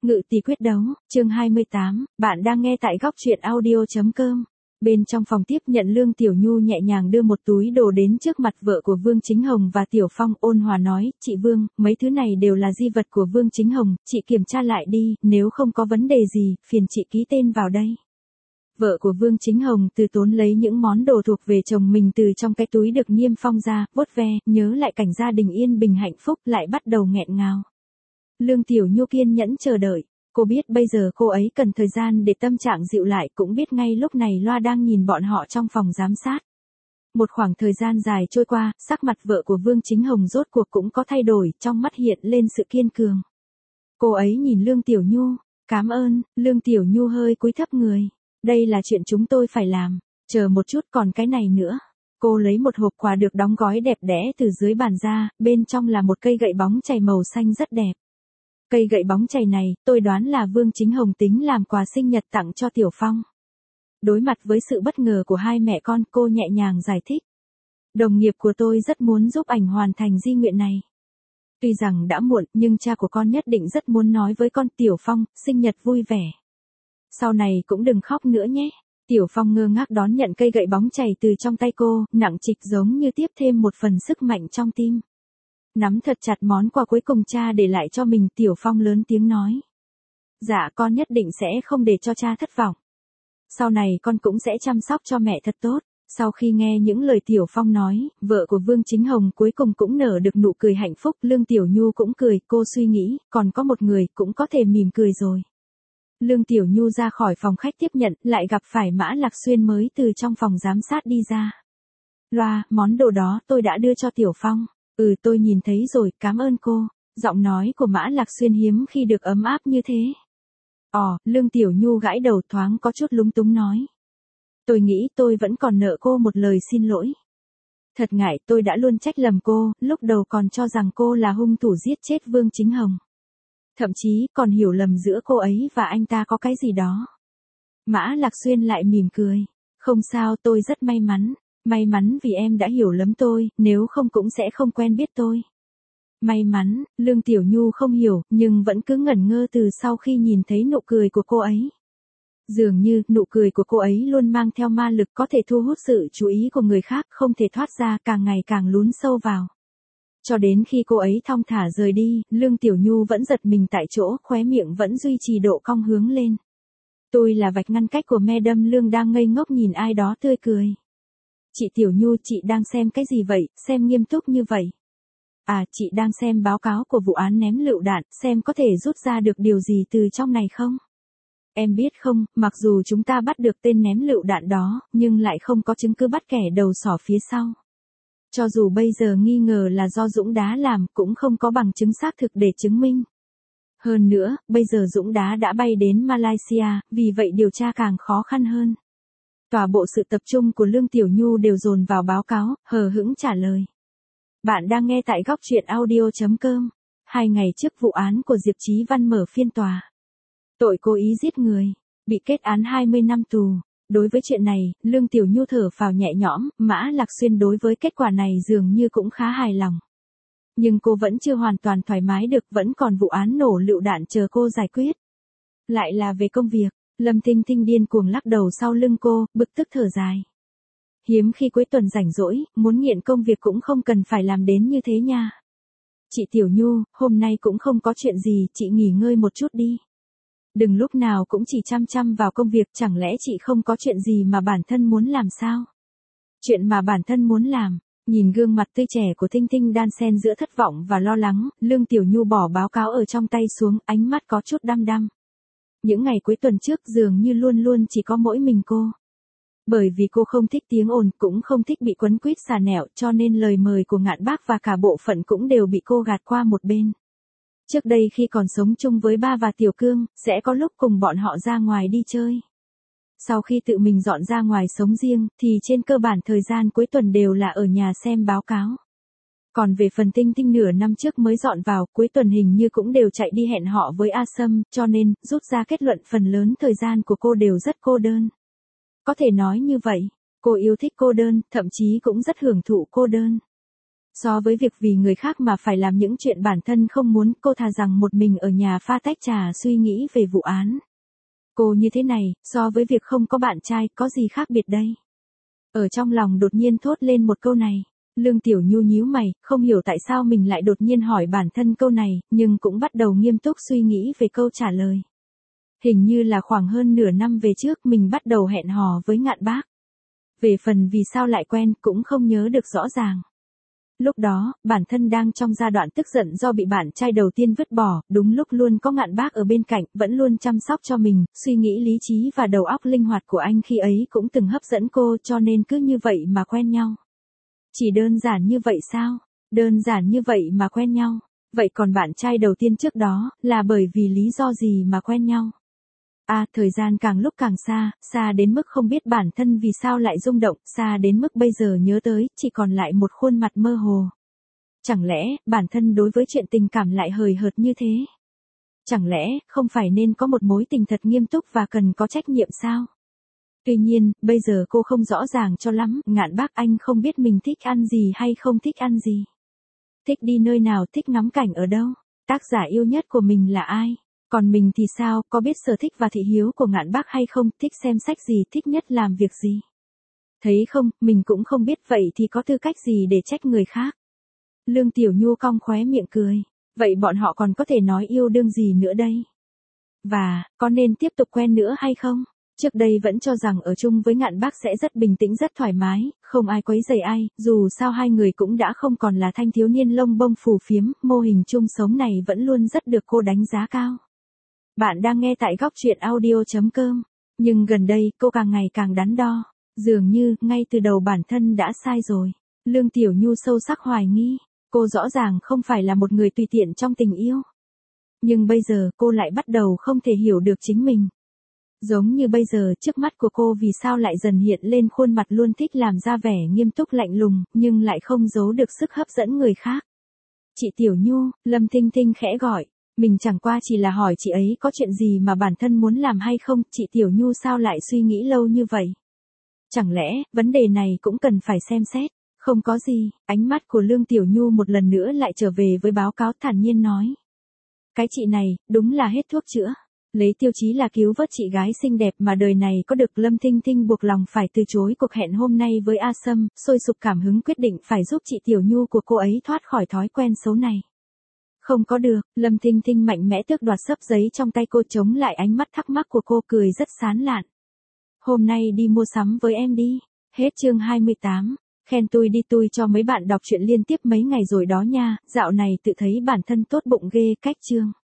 Ngự tỷ quyết đấu, chương 28, bạn đang nghe tại góc truyện audio.com. Bên trong phòng tiếp nhận Lương Tiểu Nhu nhẹ nhàng đưa một túi đồ đến trước mặt vợ của Vương Chính Hồng và Tiểu Phong, ôn hòa nói, chị Vương, mấy thứ này đều là di vật của Vương Chính Hồng, chị kiểm tra lại đi, nếu không có vấn đề gì, phiền chị ký tên vào đây. Vợ của Vương Chính Hồng từ tốn lấy những món đồ thuộc về chồng mình từ trong cái túi được niêm phong ra, vuốt ve, nhớ lại cảnh gia đình yên bình hạnh phúc, lại bắt đầu nghẹn ngào. Lương Tiểu Nhu kiên nhẫn chờ đợi, cô biết bây giờ cô ấy cần thời gian để tâm trạng dịu lại, cũng biết ngay lúc này Loa đang nhìn bọn họ trong phòng giám sát. Một khoảng thời gian dài trôi qua, sắc mặt vợ của Vương Chính Hồng rốt cuộc cũng có thay đổi, trong mắt hiện lên sự kiên cường. Cô ấy nhìn Lương Tiểu Nhu, cảm ơn. Lương Tiểu Nhu hơi cúi thấp người, đây là chuyện chúng tôi phải làm, chờ một chút còn cái này nữa. Cô lấy một hộp quà được đóng gói đẹp đẽ từ dưới bàn ra, bên trong là một cây gậy bóng chày màu xanh rất đẹp. Cây gậy bóng chày này, tôi đoán là Vương Chính Hồng tính làm quà sinh nhật tặng cho Tiểu Phong. Đối mặt với sự bất ngờ của hai mẹ con, cô nhẹ nhàng giải thích. Đồng nghiệp của tôi rất muốn giúp ảnh hoàn thành di nguyện này. Tuy rằng đã muộn, nhưng cha của con nhất định rất muốn nói với con, Tiểu Phong, sinh nhật vui vẻ. Sau này cũng đừng khóc nữa nhé. Tiểu Phong ngơ ngác đón nhận cây gậy bóng chày từ trong tay cô, nặng trịch giống như tiếp thêm một phần sức mạnh trong tim. Nắm thật chặt món quà cuối cùng cha để lại cho mình, Tiểu Phong lớn tiếng nói. Dạ con nhất định sẽ không để cho cha thất vọng. Sau này con cũng sẽ chăm sóc cho mẹ thật tốt. Sau khi nghe những lời Tiểu Phong nói, vợ của Vương Chính Hồng cuối cùng cũng nở được nụ cười hạnh phúc. Lương Tiểu Nhu cũng cười, cô suy nghĩ, còn có một người cũng có thể mỉm cười rồi. Lương Tiểu Nhu ra khỏi phòng khách tiếp nhận, lại gặp phải Mã Lạc Xuyên mới từ trong phòng giám sát đi ra. Loa, món đồ đó tôi đã đưa cho Tiểu Phong. Tôi nhìn thấy rồi, cảm ơn cô. Giọng nói của Mã Lạc Xuyên hiếm khi được ấm áp như thế. Lương Tiểu Nhu gãi đầu thoáng có chút lúng túng nói. Tôi nghĩ tôi vẫn còn nợ cô một lời xin lỗi. Thật ngại, tôi đã luôn trách lầm cô, lúc đầu còn cho rằng cô là hung thủ giết chết Vương Chính Hồng. Thậm chí còn hiểu lầm giữa cô ấy và anh ta có cái gì đó. Mã Lạc Xuyên lại mỉm cười. Không sao, tôi rất may mắn. May mắn vì em đã hiểu lầm tôi, nếu không cũng sẽ không quen biết tôi. May mắn, Lương Tiểu Nhu không hiểu, nhưng vẫn cứ ngẩn ngơ từ sau khi nhìn thấy nụ cười của cô ấy. Dường như, nụ cười của cô ấy luôn mang theo ma lực có thể thu hút sự chú ý của người khác, không thể thoát ra, càng ngày càng lún sâu vào. Cho đến khi cô ấy thong thả rời đi, Lương Tiểu Nhu vẫn giật mình tại chỗ, khóe miệng vẫn duy trì độ cong hướng lên. Tôi là vạch ngăn cách của Madam Lương đang ngây ngốc nhìn ai đó tươi cười. Chị Tiểu Nhu, chị đang xem cái gì vậy, xem nghiêm túc như vậy? Chị đang xem báo cáo của vụ án ném lựu đạn, xem có thể rút ra được điều gì từ trong này không? Em biết không, mặc dù chúng ta bắt được tên ném lựu đạn đó, nhưng lại không có chứng cứ bắt kẻ đầu sỏ phía sau. Cho dù bây giờ nghi ngờ là do Dũng Đá làm, cũng không có bằng chứng xác thực để chứng minh. Hơn nữa, bây giờ Dũng Đá đã bay đến Malaysia, vì vậy điều tra càng khó khăn hơn. Tòa bộ sự tập trung của Lương Tiểu Nhu đều dồn vào báo cáo, hờ hững trả lời. Bạn đang nghe tại góc truyện audio.com. 2 ngày trước vụ án của Diệp Chí Văn mở phiên tòa. Tội cố ý giết người, bị kết án 20 năm tù. Đối với chuyện này, Lương Tiểu Nhu thở phào nhẹ nhõm, Mã Lạc Xuyên đối với kết quả này dường như cũng khá hài lòng. Nhưng cô vẫn chưa hoàn toàn thoải mái được, vẫn còn vụ án nổ lựu đạn chờ cô giải quyết. Lại là về công việc. Lâm Tinh Tinh điên cuồng lắc đầu sau lưng cô, bực tức thở dài. Hiếm khi cuối tuần rảnh rỗi, muốn nghiện công việc cũng không cần phải làm đến như thế nha. Chị Tiểu Nhu, hôm nay cũng không có chuyện gì, chị nghỉ ngơi một chút đi. Đừng lúc nào cũng chỉ chăm chăm vào công việc, chẳng lẽ chị không có chuyện gì mà bản thân muốn làm sao? Chuyện mà bản thân muốn làm. Nhìn gương mặt tươi trẻ của Tinh Tinh đan xen giữa thất vọng và lo lắng, Lương Tiểu Nhu bỏ báo cáo ở trong tay xuống, ánh mắt có chút đăm đăm. Những ngày cuối tuần trước dường như luôn luôn chỉ có mỗi mình cô. Bởi vì cô không thích tiếng ồn, cũng không thích bị quấn quýt xà nẹo, cho nên lời mời của Ngạn Bác và cả bộ phận cũng đều bị cô gạt qua một bên. Trước đây khi còn sống chung với ba và Tiểu Cương, sẽ có lúc cùng bọn họ ra ngoài đi chơi. Sau khi tự mình dọn ra ngoài sống riêng, thì trên cơ bản thời gian cuối tuần đều là ở nhà xem báo cáo. Còn về phần Tinh Tinh nửa năm trước mới dọn vào, cuối tuần hình như cũng đều chạy đi hẹn họ với A Sâm, cho nên, rút ra kết luận phần lớn thời gian của cô đều rất cô đơn. Có thể nói như vậy, cô yêu thích cô đơn, thậm chí cũng rất hưởng thụ cô đơn. So với việc vì người khác mà phải làm những chuyện bản thân không muốn, cô thà rằng một mình ở nhà pha tách trà suy nghĩ về vụ án. Cô như thế này, so với việc không có bạn trai, có gì khác biệt đây? Ở trong lòng đột nhiên thốt lên một câu này. Lương Tiểu Nhu nhíu mày, không hiểu tại sao mình lại đột nhiên hỏi bản thân câu này, nhưng cũng bắt đầu nghiêm túc suy nghĩ về câu trả lời. Hình như là khoảng hơn nửa năm về trước mình bắt đầu hẹn hò với Ngạn Bác. Về phần vì sao lại quen cũng không nhớ được rõ ràng. Lúc đó, bản thân đang trong giai đoạn tức giận do bị bạn trai đầu tiên vứt bỏ, đúng lúc luôn có Ngạn Bác ở bên cạnh, vẫn luôn chăm sóc cho mình, suy nghĩ lý trí và đầu óc linh hoạt của anh khi ấy cũng từng hấp dẫn cô, cho nên cứ như vậy mà quen nhau. Chỉ đơn giản như vậy sao? Đơn giản như vậy mà quen nhau. Vậy còn bạn trai đầu tiên trước đó, là bởi vì lý do gì mà quen nhau? Thời gian càng lúc càng xa, xa đến mức không biết bản thân vì sao lại rung động, xa đến mức bây giờ nhớ tới, chỉ còn lại một khuôn mặt mơ hồ. Chẳng lẽ, bản thân đối với chuyện tình cảm lại hời hợt như thế? Chẳng lẽ, không phải nên có một mối tình thật nghiêm túc và cần có trách nhiệm sao? Tuy nhiên, bây giờ cô không rõ ràng cho lắm, Ngạn Bác anh không biết mình thích ăn gì hay không thích ăn gì. Thích đi nơi nào, thích ngắm cảnh ở đâu, tác giả yêu nhất của mình là ai? Còn mình thì sao, có biết sở thích và thị hiếu của Ngạn Bác hay không, thích xem sách gì, thích nhất làm việc gì? Thấy không, mình cũng không biết, vậy thì có tư cách gì để trách người khác? Lương Tiểu Nhu cong khóe miệng cười. Vậy bọn họ còn có thể nói yêu đương gì nữa đây? Và, có nên tiếp tục quen nữa hay không? Trước đây vẫn cho rằng ở chung với Ngạn Bác sẽ rất bình tĩnh rất thoải mái, không ai quấy rầy ai, dù sao hai người cũng đã không còn là thanh thiếu niên lông bông phù phiếm, mô hình chung sống này vẫn luôn rất được cô đánh giá cao. Bạn đang nghe tại góc truyện audio.com, nhưng gần đây cô càng ngày càng đắn đo, dường như ngay từ đầu bản thân đã sai rồi. Lương Tiểu Nhu sâu sắc hoài nghi, cô rõ ràng không phải là một người tùy tiện trong tình yêu. Nhưng bây giờ cô lại bắt đầu không thể hiểu được chính mình. Giống như bây giờ trước mắt của cô vì sao lại dần hiện lên khuôn mặt luôn thích làm ra vẻ nghiêm túc lạnh lùng, nhưng lại không giấu được sức hấp dẫn người khác. Chị Tiểu Nhu, Lâm Thinh Thinh khẽ gọi, mình chẳng qua chỉ là hỏi chị ấy có chuyện gì mà bản thân muốn làm hay không, chị Tiểu Nhu sao lại suy nghĩ lâu như vậy? Chẳng lẽ, vấn đề này cũng cần phải xem xét? Không có gì, ánh mắt của Lương Tiểu Nhu một lần nữa lại trở về với báo cáo thản nhiên nói. Cái chị này, đúng là hết thuốc chữa. Lấy tiêu chí là cứu vớt chị gái xinh đẹp mà đời này có được, Lâm Thinh Thinh buộc lòng phải từ chối cuộc hẹn hôm nay với A Sâm, sôi sục cảm hứng quyết định phải giúp chị Tiểu Nhu của cô ấy thoát khỏi thói quen xấu này. Không có được, Lâm Thinh Thinh mạnh mẽ tước đoạt xấp giấy trong tay cô, chống lại ánh mắt thắc mắc của cô, cười rất sán lạn. Hôm nay đi mua sắm với em đi. Hết chương 28. Khen tôi đi, tôi cho mấy bạn đọc truyện liên tiếp mấy ngày rồi đó nha, dạo này tự thấy bản thân tốt bụng ghê, cách chương.